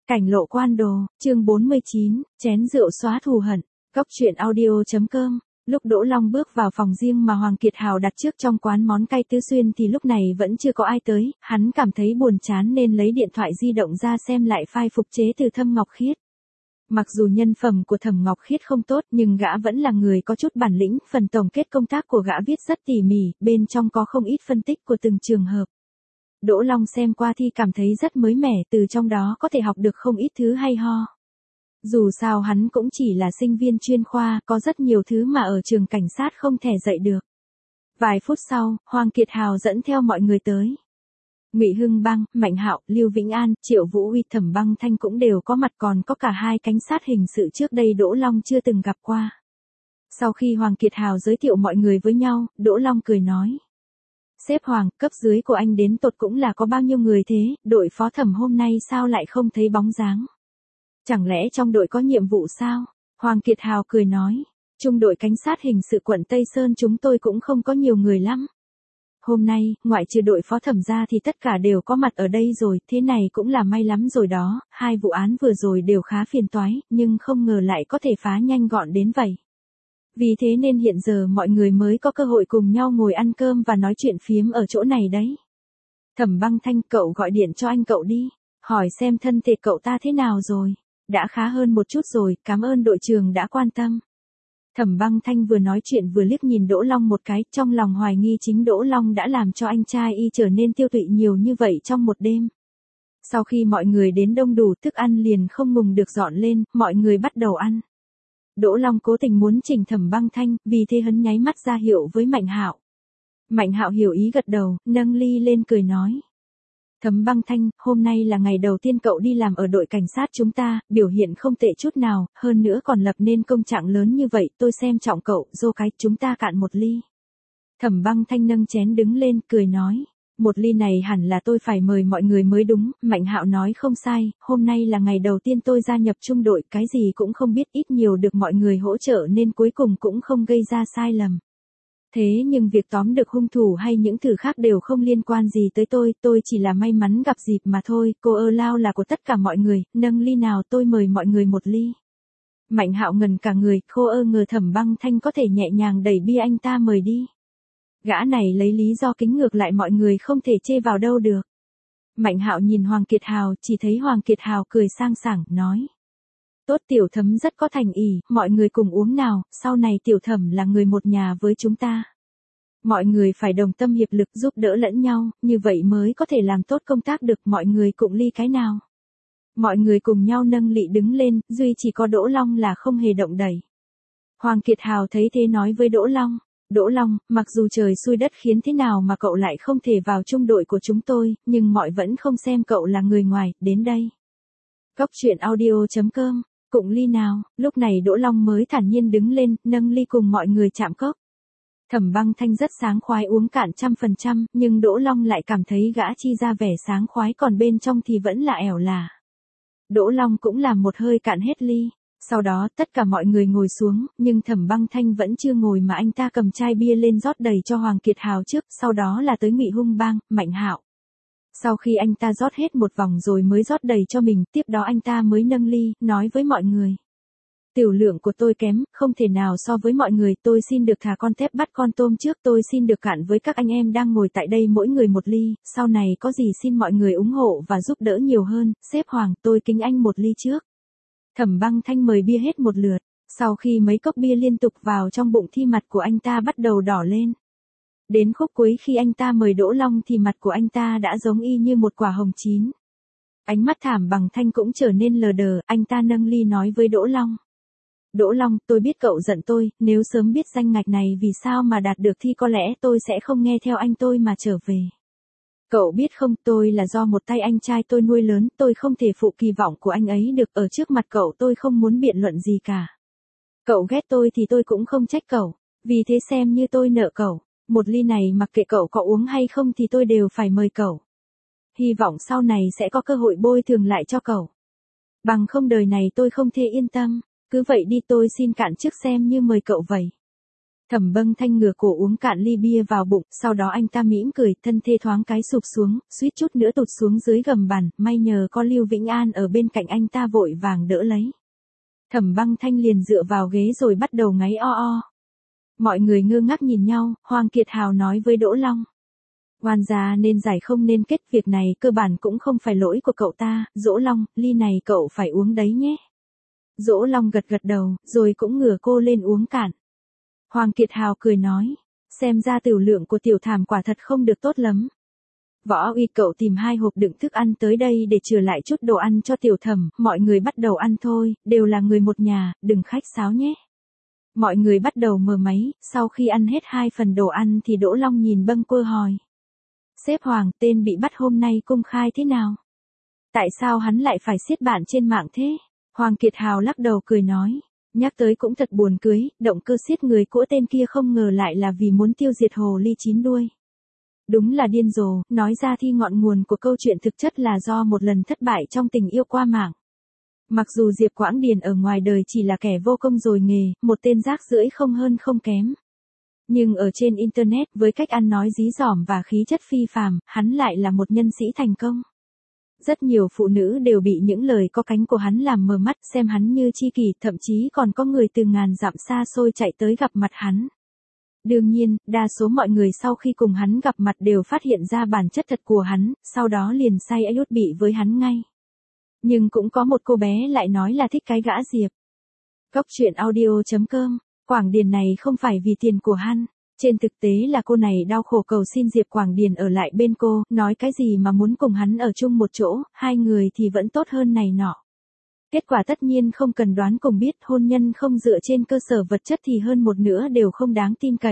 Cảnh lộ quan đồ, chương 49, chén rượu xóa thù hận. Góc truyện audio.com. Lúc Đỗ Long bước vào phòng riêng mà Hoàng Kiệt Hào đặt trước trong quán món cay Tứ Xuyên thì lúc này vẫn chưa có ai tới, hắn cảm thấy buồn chán nên lấy điện thoại di động ra xem lại file phục chế từ Thâm Ngọc Khiết. Mặc dù nhân phẩm của Thẩm Ngọc Khiết không tốt nhưng gã vẫn là người có chút bản lĩnh, phần tổng kết công tác của gã viết rất tỉ mỉ, bên trong có không ít phân tích của từng trường hợp. Đỗ Long xem qua thì cảm thấy rất mới mẻ, từ trong đó có thể học được không ít thứ hay ho. Dù sao hắn cũng chỉ là sinh viên chuyên khoa, có rất nhiều thứ mà ở trường cảnh sát không thể dạy được. Vài phút sau, Hoàng Kiệt Hào dẫn theo mọi người tới. Ngụy Hưng Bang, Mạnh Hạo, Lưu Vĩnh An, Triệu Vũ Uy, Thẩm Băng Thanh cũng đều có mặt, còn có cả hai cảnh sát hình sự trước đây Đỗ Long chưa từng gặp qua. Sau khi Hoàng Kiệt Hào giới thiệu mọi người với nhau, Đỗ Long cười nói. Sếp Hoàng, cấp dưới của anh đến tột cũng là có bao nhiêu người thế, đội phó Thẩm hôm nay sao lại không thấy bóng dáng? Chẳng lẽ trong đội có nhiệm vụ sao? Hoàng Kiệt Hào cười nói. Trung đội cảnh sát hình sự quận Tây Sơn chúng tôi cũng không có nhiều người lắm. Hôm nay, ngoại trừ đội phó Thẩm ra thì tất cả đều có mặt ở đây rồi, thế này cũng là may lắm rồi đó, hai vụ án vừa rồi đều khá phiền toái, nhưng không ngờ lại có thể phá nhanh gọn đến vậy. Vì thế nên hiện giờ mọi người mới có cơ hội cùng nhau ngồi ăn cơm và nói chuyện phiếm ở chỗ này đấy. Thẩm Băng Thanh, cậu gọi điện cho anh cậu đi, hỏi xem thân thể cậu ta thế nào rồi. Đã khá hơn một chút rồi, cảm ơn đội trưởng đã quan tâm. Thẩm Băng Thanh vừa nói chuyện vừa liếc nhìn Đỗ Long một cái, trong lòng hoài nghi chính Đỗ Long đã làm cho anh trai y trở nên tiêu tụy nhiều như vậy trong một đêm. Sau khi mọi người đến đông đủ, thức ăn liền không ngừng được dọn lên, mọi người bắt đầu ăn. Đỗ Long cố tình muốn chỉnh Thẩm Băng Thanh, vì thế hắn nháy mắt ra hiệu với Mạnh Hạo. Mạnh Hạo hiểu ý gật đầu, nâng ly lên cười nói. Thẩm Băng Thanh, hôm nay là ngày đầu tiên cậu đi làm ở đội cảnh sát chúng ta, biểu hiện không tệ chút nào, hơn nữa còn lập nên công trạng lớn như vậy, tôi xem trọng cậu, dô cái, chúng ta cạn một ly. Thẩm Băng Thanh nâng chén đứng lên, cười nói. Một ly này hẳn là tôi phải mời mọi người mới đúng, Mạnh Hạo nói không sai, hôm nay là ngày đầu tiên tôi gia nhập trung đội, cái gì cũng không biết, ít nhiều được mọi người hỗ trợ nên cuối cùng cũng không gây ra sai lầm. Thế nhưng việc tóm được hung thủ hay những thứ khác đều không liên quan gì tới tôi chỉ là may mắn gặp dịp mà thôi, cô ơ lao là của tất cả mọi người, nâng ly nào tôi mời mọi người một ly. Mạnh Hạo ngần cả người, khô ơ ngờ Thẩm Băng Thanh có thể nhẹ nhàng đẩy bia anh ta mời đi. Gã này lấy lý do kính ngược lại mọi người không thể chê vào đâu được. Mạnh Hạo nhìn Hoàng Kiệt Hào, chỉ thấy Hoàng Kiệt Hào cười sang sảng, nói. Tốt, Tiểu Thẩm rất có thành ý, mọi người cùng uống nào, sau này Tiểu Thẩm là người một nhà với chúng ta. Mọi người phải đồng tâm hiệp lực giúp đỡ lẫn nhau, như vậy mới có thể làm tốt công tác được, mọi người cùng ly cái nào. Mọi người cùng nhau nâng ly đứng lên, duy chỉ có Đỗ Long là không hề động đẩy. Hoàng Kiệt Hào thấy thế nói với Đỗ Long. Đỗ Long, mặc dù trời xui đất khiến thế nào mà cậu lại không thể vào trung đội của chúng tôi, nhưng mọi vẫn không xem cậu là người ngoài, đến đây. Góc truyện audio.com, cụng ly nào, lúc này Đỗ Long mới thản nhiên đứng lên, nâng ly cùng mọi người chạm cốc. Thẩm Băng Thanh rất sáng khoái uống cạn 100%, nhưng Đỗ Long lại cảm thấy gã chi ra vẻ sáng khoái còn bên trong thì vẫn là ẻo lả. Đỗ Long cũng làm một hơi cạn hết ly. Sau đó tất cả mọi người ngồi xuống, nhưng Thẩm Băng Thanh vẫn chưa ngồi mà anh ta cầm chai bia lên rót đầy cho Hoàng Kiệt Hào trước, sau đó là tới Ngụy Hưng Bang, Mạnh Hạo. Sau khi anh ta rót hết một vòng rồi mới rót đầy cho mình, tiếp đó anh ta mới nâng ly, nói với mọi người. Tiểu lượng của tôi kém, không thể nào so với mọi người, tôi xin được thả con tép bắt con tôm trước, tôi xin được cạn với các anh em đang ngồi tại đây mỗi người một ly, sau này có gì xin mọi người ủng hộ và giúp đỡ nhiều hơn, sếp Hoàng, tôi kính anh một ly trước. Thẩm Băng Thanh mời bia hết một lượt, sau khi mấy cốc bia liên tục vào trong bụng thì mặt của anh ta bắt đầu đỏ lên. Đến khúc cuối khi anh ta mời Đỗ Long thì mặt của anh ta đã giống y như một quả hồng chín. Ánh mắt Thẩm Băng Thanh cũng trở nên lờ đờ, anh ta nâng ly nói với Đỗ Long. Đỗ Long, tôi biết cậu giận tôi, nếu sớm biết danh ngạch này vì sao mà đạt được thì có lẽ tôi sẽ không nghe theo anh tôi mà trở về. Cậu biết không, tôi là do một tay anh trai tôi nuôi lớn, tôi không thể phụ kỳ vọng của anh ấy được, ở trước mặt cậu tôi không muốn biện luận gì cả. Cậu ghét tôi thì tôi cũng không trách cậu, vì thế xem như tôi nợ cậu, một ly này mặc kệ cậu có uống hay không thì tôi đều phải mời cậu. Hy vọng sau này sẽ có cơ hội bồi thường lại cho cậu. Bằng không đời này tôi không thể yên tâm, cứ vậy đi tôi xin cạn trước xem như mời cậu vậy. Thẩm Bâng Thanh ngửa cổ uống cạn ly bia vào bụng, sau đó anh ta mỉm cười, thân thê thoáng cái sụp xuống, suýt chút nữa tụt xuống dưới gầm bàn, may nhờ có Lưu Vĩnh An ở bên cạnh anh ta vội vàng đỡ lấy. Thẩm Bâng Thanh liền dựa vào ghế rồi bắt đầu ngáy o o. Mọi người ngơ ngác nhìn nhau, Hoàng Kiệt Hào nói với Đỗ Long. Oan gia nên giải không nên kết, việc này cơ bản cũng không phải lỗi của cậu ta, Dỗ Long, ly này cậu phải uống đấy nhé. Dỗ Long gật gật đầu, rồi cũng ngửa cô lên uống cạn. Hoàng Kiệt Hào cười nói, xem ra tửu lượng của tiểu thảm quả thật không được tốt lắm. Võ Uy cậu tìm 2 hộp đựng thức ăn tới đây để chừa lại chút đồ ăn cho tiểu thẩm, mọi người bắt đầu ăn thôi, đều là người một nhà, đừng khách sáo nhé. Mọi người bắt đầu mở máy, sau khi ăn hết 2 phần đồ ăn thì Đỗ Long nhìn Bâng Quơ hỏi. Sếp Hoàng, tên bị bắt hôm nay công khai thế nào? Tại sao hắn lại phải xiết bạn trên mạng thế? Hoàng Kiệt Hào lắc đầu cười nói. Nhắc tới cũng thật buồn cười, động cơ xiết người của tên kia không ngờ lại là vì muốn tiêu diệt hồ ly 9 đuôi. Đúng là điên rồ, nói ra thì ngọn nguồn của câu chuyện thực chất là do một lần thất bại trong tình yêu qua mạng. Mặc dù Diệp Quảng Điền ở ngoài đời chỉ là kẻ vô công rồi nghề, một tên rác rưởi không hơn không kém. Nhưng ở trên Internet với cách ăn nói dí dỏm và khí chất phi phàm, hắn lại là một nhân sĩ thành công. Rất nhiều phụ nữ đều bị những lời có cánh của hắn làm mờ mắt, xem hắn như tri kỷ, thậm chí còn có người từ ngàn dặm xa xôi chạy tới gặp mặt hắn. Đương nhiên, đa số mọi người sau khi cùng hắn gặp mặt đều phát hiện ra bản chất thật của hắn, sau đó liền say út bị với hắn ngay. Nhưng cũng có một cô bé lại nói là thích cái gã Diệp. Góc truyện audio.com, Quảng Điền này không phải vì tiền của hắn. Trên thực tế là cô này đau khổ cầu xin Diệp Quảng Điền ở lại bên cô, nói cái gì mà muốn cùng hắn ở chung một chỗ, 2 người thì vẫn tốt hơn này nọ. Kết quả tất nhiên không cần đoán cùng biết, hôn nhân không dựa trên cơ sở vật chất thì hơn một nửa đều không đáng tin cậy.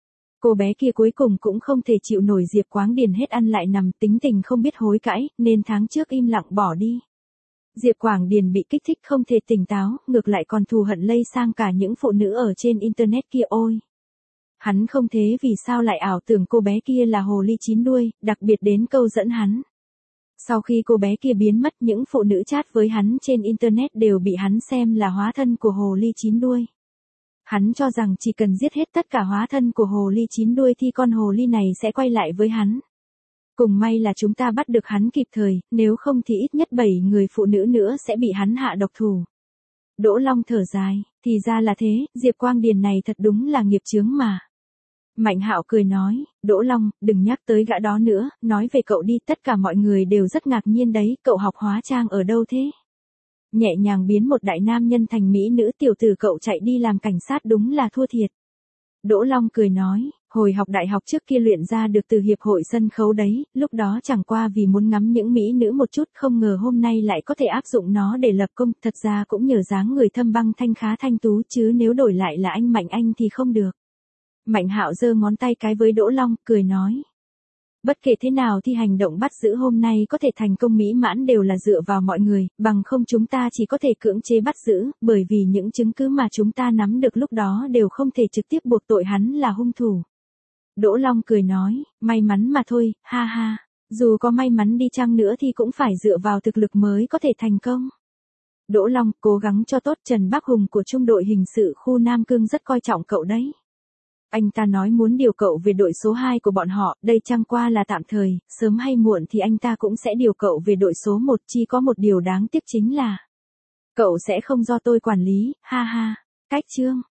Cô bé kia cuối cùng cũng không thể chịu nổi Diệp Quảng Điền hết ăn lại nằm, tính tình không biết hối cãi, nên tháng trước im lặng bỏ đi. Diệp Quảng Điền bị kích thích không thể tỉnh táo, ngược lại còn thù hận lây sang cả những phụ nữ ở trên Internet kia ôi. Hắn không thế vì sao lại ảo tưởng cô bé kia là hồ ly 9 đuôi, đặc biệt đến câu dẫn hắn. Sau khi cô bé kia biến mất, những phụ nữ chat với hắn trên Internet đều bị hắn xem là hóa thân của hồ ly 9 đuôi. Hắn cho rằng chỉ cần giết hết tất cả hóa thân của hồ ly 9 đuôi thì con hồ ly này sẽ quay lại với hắn. Cùng may là chúng ta bắt được hắn kịp thời, nếu không thì ít nhất 7 người phụ nữ nữa sẽ bị hắn hạ độc thủ. Đỗ Long thở dài, thì ra là thế, Diệp Quang Điền này thật đúng là nghiệp chướng mà. Mạnh Hạo cười nói, Đỗ Long, đừng nhắc tới gã đó nữa, nói về cậu đi, tất cả mọi người đều rất ngạc nhiên đấy, cậu học hóa trang ở đâu thế? Nhẹ nhàng biến một đại nam nhân thành mỹ nữ, tiểu tử cậu chạy đi làm cảnh sát đúng là thua thiệt. Đỗ Long cười nói, hồi học đại học trước kia luyện ra được từ hiệp hội sân khấu đấy, lúc đó chẳng qua vì muốn ngắm những mỹ nữ một chút, không ngờ hôm nay lại có thể áp dụng nó để lập công, thật ra cũng nhờ dáng người Thâm Băng Thanh khá thanh tú, chứ nếu đổi lại là anh Mạnh Anh thì không được. Mạnh Hạo giơ ngón tay cái với Đỗ Long, cười nói. Bất kể thế nào thì hành động bắt giữ hôm nay có thể thành công mỹ mãn đều là dựa vào mọi người, bằng không chúng ta chỉ có thể cưỡng chế bắt giữ, bởi vì những chứng cứ mà chúng ta nắm được lúc đó đều không thể trực tiếp buộc tội hắn là hung thủ. Đỗ Long cười nói, may mắn mà thôi, ha ha, dù có may mắn đi chăng nữa thì cũng phải dựa vào thực lực mới có thể thành công. Đỗ Long, cố gắng cho tốt, Trần Bắc Hùng của trung đội hình sự khu Nam Cương rất coi trọng cậu đấy. Anh ta nói muốn điều cậu về đội số 2 của bọn họ, đây chẳng qua là tạm thời, sớm hay muộn thì anh ta cũng sẽ điều cậu về đội số 1, chỉ có một điều đáng tiếc chính là cậu sẽ không do tôi quản lý, ha ha. Cách chương